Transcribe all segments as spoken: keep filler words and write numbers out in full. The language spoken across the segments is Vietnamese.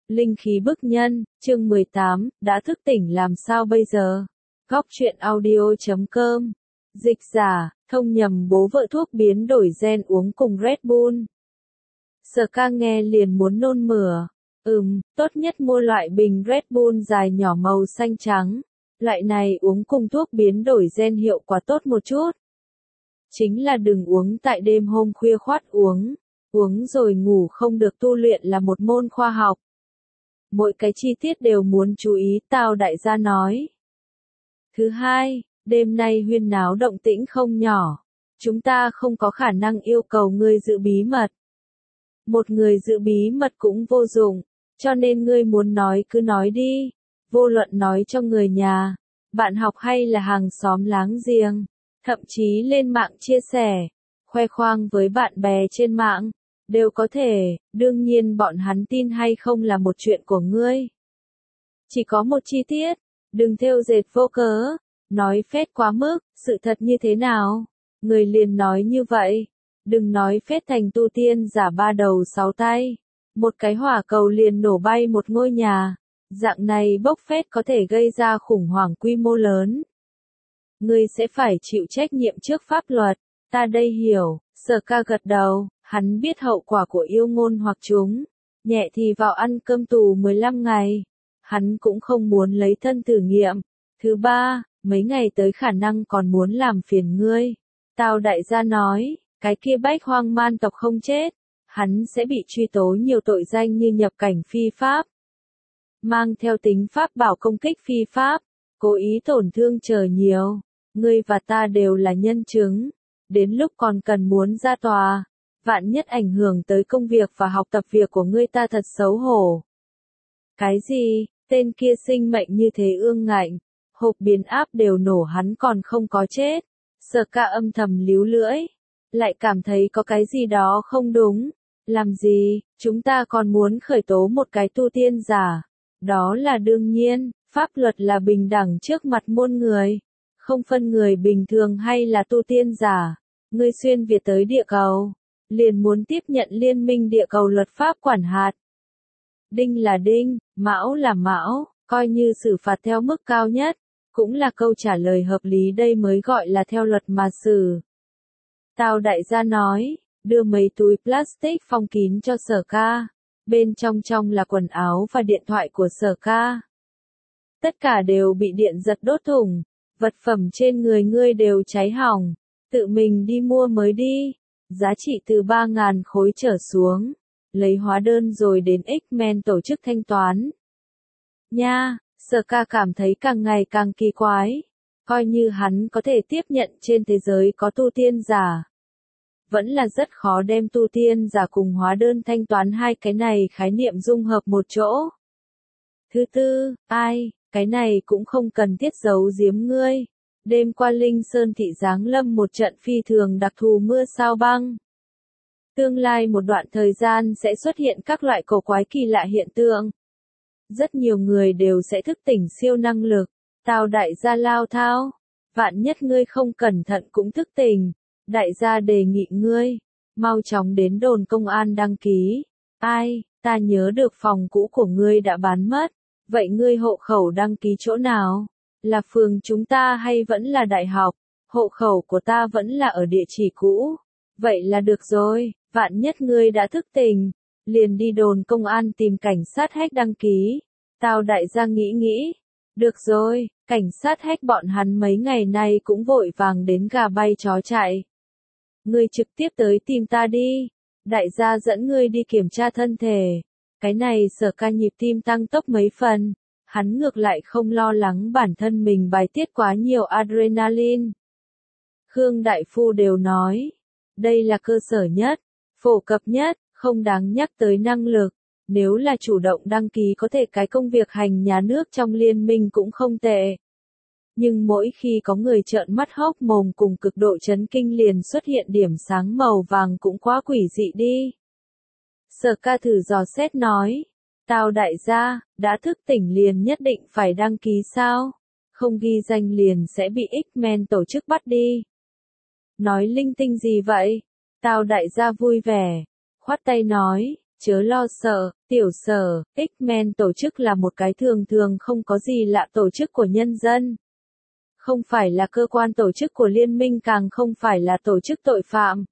Linh khí bức nhân, chương mười tám, đã thức tỉnh làm sao bây giờ? Góc truyện audio chấm com. Dịch giả, thông nhầm bố vợ thuốc biến đổi gen uống cùng Red Bull. Sở ca nghe liền muốn nôn mửa. Ừm, tốt nhất mua loại bình Red Bull dài nhỏ màu xanh trắng. Loại này uống cùng thuốc biến đổi gen hiệu quả tốt một chút. Chính là đừng uống tại đêm hôm khuya khoắt uống. Uống rồi ngủ không được, tu luyện là một môn khoa học. Mỗi cái chi tiết đều muốn chú ý, Tào đại gia nói. Thứ hai, đêm nay huyên náo động tĩnh không nhỏ. Chúng ta không có khả năng yêu cầu ngươi giữ bí mật. Một người giữ bí mật cũng vô dụng, cho nên ngươi muốn nói cứ nói đi. Vô luận nói cho người nhà, bạn học hay là hàng xóm láng giềng, thậm chí lên mạng chia sẻ, khoe khoang với bạn bè trên mạng. Đều có thể, đương nhiên bọn hắn tin hay không là một chuyện của ngươi. Chỉ có một chi tiết, đừng thêu dệt vô cớ, nói phét quá mức, sự thật như thế nào? Người liền nói như vậy, đừng nói phét thành tu tiên giả ba đầu sáu tay. Một cái hỏa cầu liền nổ bay một ngôi nhà, dạng này bốc phét có thể gây ra khủng hoảng quy mô lớn. Ngươi sẽ phải chịu trách nhiệm trước pháp luật, ta đây hiểu, Sở ca gật đầu. Hắn biết hậu quả của yêu ngôn hoặc chúng, nhẹ thì vào ăn cơm tù mười lăm ngày. Hắn cũng không muốn lấy thân thử nghiệm. Thứ ba, mấy ngày tới khả năng còn muốn làm phiền ngươi. Tào đại gia nói, cái kia bách hoang man tộc không chết, hắn sẽ bị truy tố nhiều tội danh như nhập cảnh phi pháp, mang theo tính pháp bảo công kích phi pháp, cố ý tổn thương chờ nhiều. Ngươi và ta đều là nhân chứng, đến lúc còn cần muốn ra tòa. Vạn nhất ảnh hưởng tới công việc và học tập việc của ngươi ta thật xấu hổ. Cái gì, tên kia sinh mệnh như thế ương ngạnh, hộp biến áp đều nổ hắn còn không có chết. Sở ca âm thầm líu lưỡi, lại cảm thấy có cái gì đó không đúng. Làm gì, chúng ta còn muốn khởi tố một cái tu tiên giả. Đó là đương nhiên, pháp luật là bình đẳng trước mặt muôn người. Không phân người bình thường hay là tu tiên giả. Ngươi xuyên Việt tới địa cầu, liền muốn tiếp nhận liên minh địa cầu luật pháp quản hạt. Đinh là đinh, mão là mão, coi như xử phạt theo mức cao nhất, cũng là câu trả lời hợp lý, đây mới gọi là theo luật mà xử. Tào đại gia nói, đưa mấy túi plastic phong kín cho Sở ca, bên trong trong là quần áo và điện thoại của Sở ca. Tất cả đều bị điện giật đốt thủng, vật phẩm trên người ngươi đều cháy hỏng, tự mình đi mua mới đi. Giá trị từ ba ngàn khối trở xuống. Lấy hóa đơn rồi đến X-Men tổ chức thanh toán. Nha, Sở ca cảm thấy càng ngày càng kỳ quái. Coi như hắn có thể tiếp nhận trên thế giới có tu tiên giả. Vẫn là rất khó đem tu tiên giả cùng hóa đơn thanh toán hai cái này khái niệm dung hợp một chỗ. Thứ tư, ai, cái này cũng không cần thiết giấu giếm ngươi. Đêm qua Linh Sơn thị giáng lâm một trận phi thường đặc thù mưa sao băng. Tương lai một đoạn thời gian sẽ xuất hiện các loại cổ quái kỳ lạ hiện tượng. Rất nhiều người đều sẽ thức tỉnh siêu năng lực. Tào đại gia lao thao. Vạn nhất ngươi không cẩn thận cũng thức tỉnh. Đại gia đề nghị ngươi, mau chóng đến đồn công an đăng ký. Ai, ta nhớ được phòng cũ của ngươi đã bán mất. Vậy ngươi hộ khẩu đăng ký chỗ nào? Là phường chúng ta hay vẫn là đại học? Hộ khẩu của ta vẫn là ở địa chỉ cũ. Vậy là được rồi, vạn nhất ngươi đã thức tỉnh, liền đi đồn công an tìm cảnh sát hack đăng ký. Tào đại gia nghĩ nghĩ. Được rồi, cảnh sát hack bọn hắn mấy ngày nay cũng vội vàng đến gà bay chó chạy. Ngươi trực tiếp tới tìm ta đi. Đại gia dẫn ngươi đi kiểm tra thân thể. Cái này Sở ca nhịp tim tăng tốc mấy phần. Hắn ngược lại không lo lắng bản thân mình bài tiết quá nhiều adrenaline. Khương Đại Phu đều nói, đây là cơ sở nhất, phổ cập nhất, không đáng nhắc tới năng lực. Nếu là chủ động đăng ký có thể cái công việc hành nhà nước trong liên minh cũng không tệ. Nhưng mỗi khi có người trợn mắt hốc mồm cùng cực độ chấn kinh liền xuất hiện điểm sáng màu vàng cũng quá quỷ dị đi. Sở ca thử dò xét nói. Tào đại gia, đã thức tỉnh liền nhất định phải đăng ký sao? Không ghi danh liền sẽ bị X-Men tổ chức bắt đi. Nói linh tinh gì vậy? Tào đại gia vui vẻ, khoát tay nói, Chớ lo sợ, tiểu Sở, X-Men tổ chức là một cái thường thường không có gì lạ tổ chức của nhân dân. Không phải là cơ quan tổ chức của liên minh, càng không phải là tổ chức tội phạm.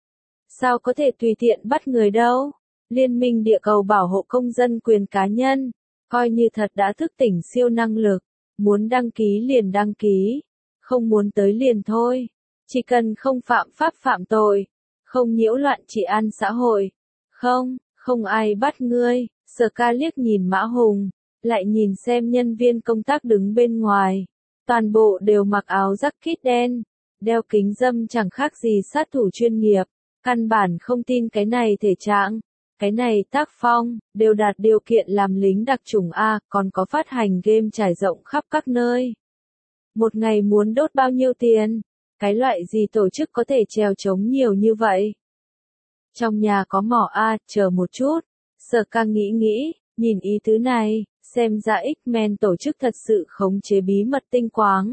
Sao có thể tùy tiện bắt người đâu? Liên minh địa cầu bảo hộ công dân quyền cá nhân, coi như thật đã thức tỉnh siêu năng lực, muốn đăng ký liền đăng ký, không muốn tới liền thôi. Chỉ cần không phạm pháp phạm tội, không nhiễu loạn trị an xã hội, không, không ai bắt ngươi. Sở Ca liếc nhìn Mã Hùng, lại nhìn xem nhân viên công tác đứng bên ngoài, toàn bộ đều mặc áo jacket đen, đeo kính râm chẳng khác gì sát thủ chuyên nghiệp, căn bản không tin cái này thể trạng, cái này tác phong, đều đạt điều kiện làm lính đặc chủng A, còn có phát hành game trải rộng khắp các nơi. Một ngày muốn đốt bao nhiêu tiền? Cái loại gì tổ chức có thể trèo trống nhiều như vậy? Trong nhà có mỏ A, chờ một chút. Sở Ca nghĩ nghĩ, nhìn ý tứ này, xem ra X-Men tổ chức thật sự khống chế bí mật tinh quáng.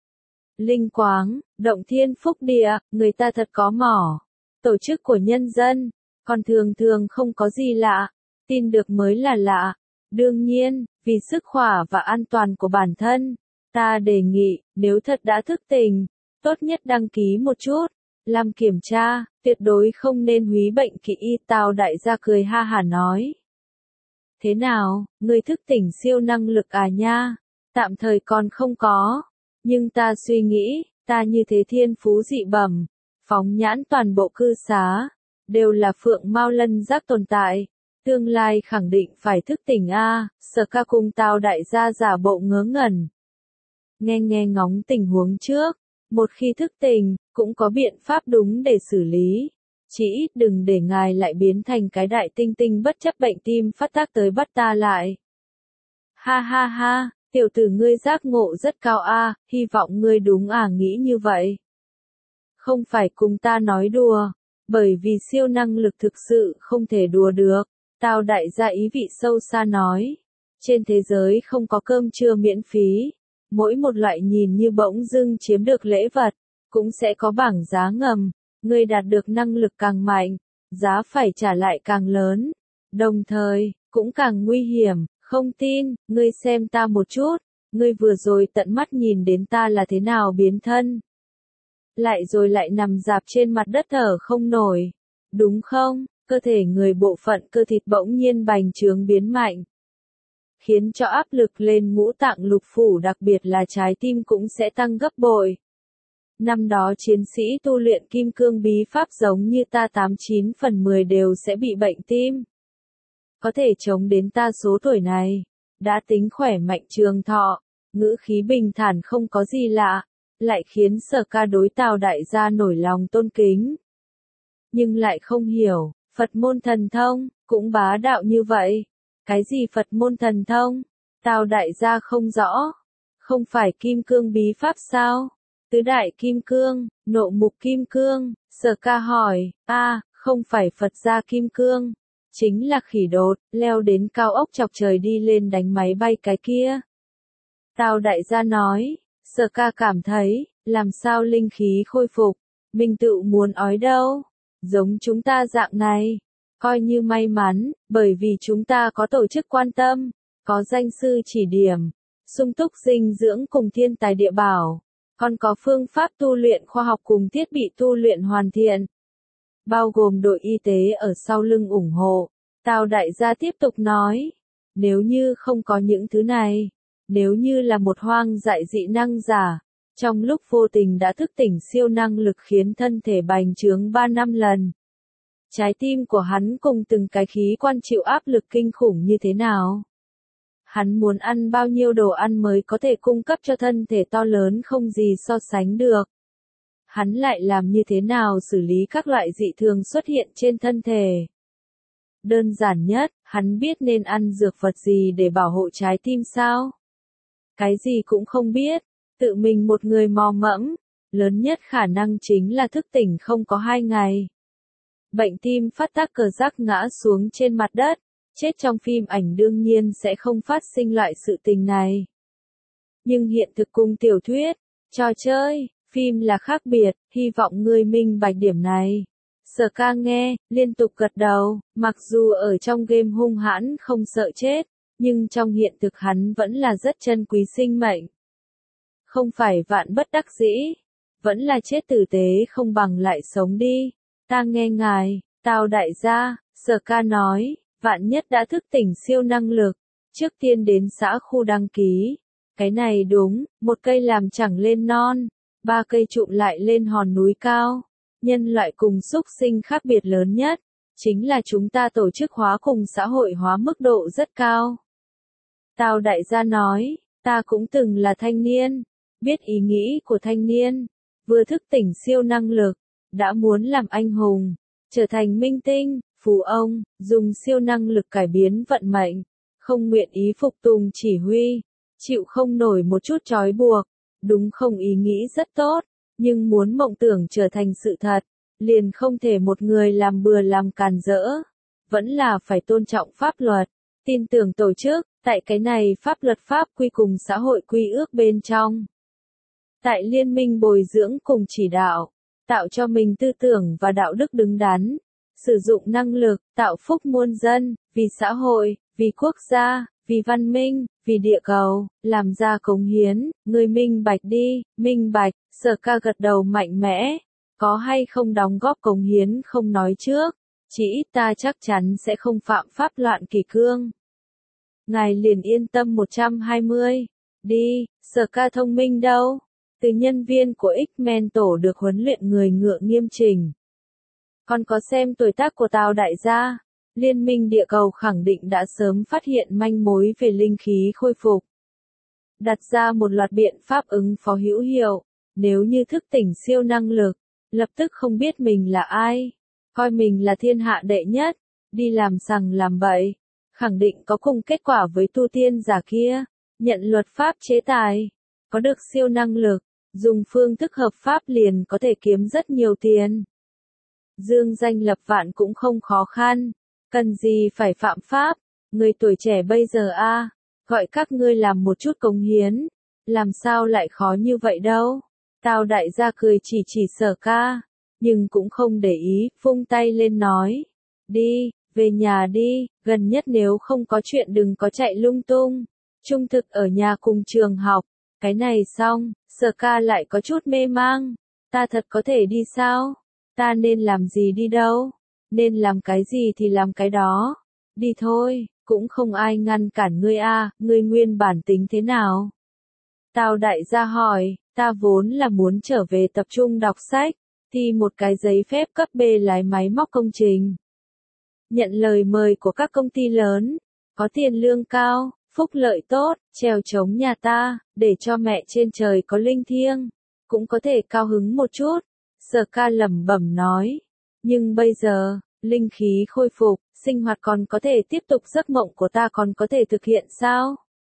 Linh quáng, động thiên phúc địa, người ta thật có mỏ. Tổ chức của nhân dân, còn thường thường không có gì lạ, tin được mới là lạ. Đương nhiên, vì sức khỏe và an toàn của bản thân, ta đề nghị, nếu thật đã thức tỉnh, tốt nhất đăng ký một chút, làm kiểm tra, tuyệt đối không nên húy bệnh kỵ y. Tào đại gia cười ha hả nói. Thế nào, người thức tỉnh siêu năng lực à nha? Tạm thời còn không có, nhưng ta suy nghĩ, ta như thế thiên phú dị bẩm, phóng nhãn toàn bộ cư xá, đều là phượng mao lân giác tồn tại, tương lai khẳng định phải thức tỉnh a. Sở Ca cùng Tào đại gia giả bộ ngớ ngẩn. Nghe nghe ngóng tình huống trước, một khi thức tỉnh, cũng có biện pháp đúng để xử lý. Chỉ ít đừng để ngài lại biến thành cái đại tinh tinh bất chấp bệnh tim phát tác tới bắt ta lại. Ha ha ha, tiểu tử ngươi giác ngộ rất cao a, hy vọng ngươi đúng à nghĩ như vậy. Không phải cùng ta nói đùa, bởi vì siêu năng lực thực sự không thể đùa được. Tào đại gia ý vị sâu xa nói. Trên thế giới không có cơm trưa miễn phí. Mỗi một loại nhìn như bỗng dưng chiếm được lễ vật, cũng sẽ có bảng giá ngầm. Ngươi đạt được năng lực càng mạnh, giá phải trả lại càng lớn. Đồng thời, cũng càng nguy hiểm. Không tin, ngươi xem ta một chút. Ngươi vừa rồi tận mắt nhìn đến ta là thế nào biến thân. Lại rồi lại nằm rạp trên mặt đất thở không nổi. Đúng không? Cơ thể người bộ phận cơ thịt bỗng nhiên bành trướng biến mạnh. Khiến cho áp lực lên ngũ tạng lục phủ, đặc biệt là trái tim cũng sẽ tăng gấp bội. Năm đó chiến sĩ tu luyện kim cương bí pháp giống như ta tám chín phần mười đều sẽ bị bệnh tim. Có thể chống đến ta số tuổi này, đã tính khỏe mạnh trường thọ, ngữ khí bình thản không có gì lạ, lại khiến Sở Ca đối Tào đại gia nổi lòng tôn kính. Nhưng lại không hiểu, Phật môn thần thông, cũng bá đạo như vậy. Cái gì Phật môn thần thông? Tào đại gia không rõ. Không phải kim cương bí pháp sao? Tứ đại kim cương, nộ mục kim cương. Sở Ca hỏi, a, không phải Phật gia kim cương. Chính là khỉ đột, leo đến cao ốc chọc trời đi lên đánh máy bay cái kia. Tào đại gia nói. Sở Ca cảm thấy, làm sao linh khí khôi phục, mình tự muốn ói đâu. Giống chúng ta dạng này, coi như may mắn, bởi vì chúng ta có tổ chức quan tâm, có danh sư chỉ điểm, sung túc dinh dưỡng cùng thiên tài địa bảo, còn có phương pháp tu luyện khoa học cùng thiết bị tu luyện hoàn thiện, bao gồm đội y tế ở sau lưng ủng hộ. Tào đại gia tiếp tục nói, nếu như không có những thứ này, nếu như là một hoang dại dị năng giả, trong lúc vô tình đã thức tỉnh siêu năng lực khiến thân thể bành trướng ba năm lần. Trái tim của hắn cùng từng cái khí quan chịu áp lực kinh khủng như thế nào? Hắn muốn ăn bao nhiêu đồ ăn mới có thể cung cấp cho thân thể to lớn không gì so sánh được? Hắn lại làm như thế nào xử lý các loại dị thường xuất hiện trên thân thể? Đơn giản nhất, hắn biết nên ăn dược vật gì để bảo hộ trái tim sao? Cái gì cũng không biết, tự mình một người mò mẫm, lớn nhất khả năng chính là thức tỉnh không có hai ngày. Bệnh tim phát tác cờ giác ngã xuống trên mặt đất, chết trong phim ảnh đương nhiên sẽ không phát sinh loại sự tình này. Nhưng hiện thực cùng tiểu thuyết, trò chơi, phim là khác biệt, hy vọng ngươi minh bạch điểm này. Sở ca nghe, liên tục gật đầu, mặc dù ở trong game hung hãn không sợ chết, nhưng trong hiện thực hắn vẫn là rất trân quý sinh mệnh. Không phải vạn bất đắc dĩ, vẫn là chết tử tế không bằng lại sống đi. Ta nghe ngài, Tào đại gia, Sở ca nói, vạn nhất đã thức tỉnh siêu năng lực, trước tiên đến xã khu đăng ký. Cái này đúng, một cây làm chẳng lên non, ba cây trụm lại lên hòn núi cao. Nhân loại cùng súc sinh khác biệt lớn nhất, chính là chúng ta tổ chức hóa cùng xã hội hóa mức độ rất cao. Tào đại gia nói, ta cũng từng là thanh niên, biết ý nghĩ của thanh niên, vừa thức tỉnh siêu năng lực, đã muốn làm anh hùng, trở thành minh tinh, phú ông, dùng siêu năng lực cải biến vận mệnh, không nguyện ý phục tùng chỉ huy, chịu không nổi một chút trói buộc, đúng không ý nghĩ rất tốt, nhưng muốn mộng tưởng trở thành sự thật, liền không thể một người làm bừa làm càn rỡ, vẫn là phải tôn trọng pháp luật, tin tưởng tổ chức, tại cái này pháp luật pháp quy cùng xã hội quy ước bên trong. Tại liên minh bồi dưỡng cùng chỉ đạo, tạo cho mình tư tưởng và đạo đức đứng đắn, sử dụng năng lực, tạo phúc muôn dân, vì xã hội, vì quốc gia, vì văn minh, vì địa cầu, làm ra cống hiến, người minh bạch đi, minh bạch, Sở ca gật đầu mạnh mẽ, có hay không đóng góp cống hiến không nói trước, chỉ ít ta chắc chắn sẽ không phạm pháp loạn kỷ cương. Ngài liền yên tâm một trăm hai mươi, đi, Sở ca thông minh đâu, từ nhân viên của X-Men tổ được huấn luyện người ngựa nghiêm chỉnh. Còn có xem tuổi tác của Tào đại gia. Liên minh địa cầu khẳng định đã sớm phát hiện manh mối về linh khí khôi phục. Đặt ra một loạt biện pháp ứng phó hữu hiệu, nếu như thức tỉnh siêu năng lực, lập tức không biết mình là ai, coi mình là thiên hạ đệ nhất, đi làm sằng làm bậy, khẳng định có cùng kết quả với tu tiên giả kia, nhận luật pháp chế tài, có được siêu năng lực, dùng phương thức hợp pháp liền có thể kiếm rất nhiều tiền. Dương danh lập vạn cũng không khó khăn. Cần gì phải phạm pháp, người tuổi trẻ bây giờ a, gọi các ngươi làm một chút cống hiến, làm sao lại khó như vậy đâu. Tào đại gia cười chỉ chỉ Sở ca, nhưng cũng không để ý, vung tay lên nói, đi, về nhà đi, gần nhất nếu không có chuyện đừng có chạy lung tung, trung thực ở nhà cùng trường học, cái này xong, Sở ca lại có chút mê mang, ta thật có thể đi sao, ta nên làm gì đi đâu. Nên làm cái gì thì làm cái đó. Đi thôi, cũng không ai ngăn cản ngươi a, ngươi nguyên bản tính thế nào? Tào đại gia hỏi, ta vốn là muốn trở về tập trung đọc sách, thi một cái giấy phép cấp B lái máy móc công trình. Nhận lời mời của các công ty lớn, có tiền lương cao, phúc lợi tốt, trèo trống nhà ta, để cho mẹ trên trời có linh thiêng, cũng có thể cao hứng một chút. Sở ca lẩm bẩm nói. Nhưng bây giờ, linh khí khôi phục, sinh hoạt còn có thể tiếp tục, giấc mộng của ta còn có thể thực hiện sao?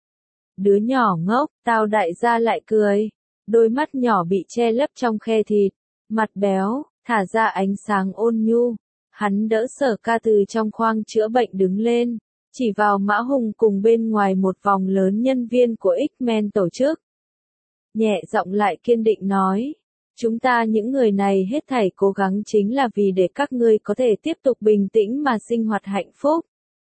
Đứa nhỏ ngốc, Tào đại gia lại cười, đôi mắt nhỏ bị che lấp trong khe thịt, mặt béo, thả ra ánh sáng ôn nhu. Hắn đỡ Sở ca từ trong khoang chữa bệnh đứng lên, chỉ vào Mã Hùng cùng bên ngoài một vòng lớn nhân viên của X-Men tổ chức. Nhẹ giọng lại kiên định nói. Chúng ta những người này hết thảy cố gắng chính là vì để các ngươi có thể tiếp tục bình tĩnh mà sinh hoạt hạnh phúc.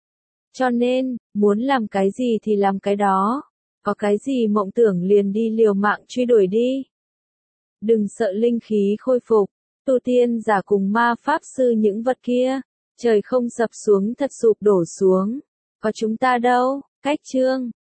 Cho nên, muốn làm cái gì thì làm cái đó. Có cái gì mộng tưởng liền đi liều mạng truy đuổi đi. Đừng sợ linh khí khôi phục, tu tiên giả cùng ma pháp sư những vật kia. Trời không sập xuống thật sụp đổ xuống. Có chúng ta đâu, cách chương.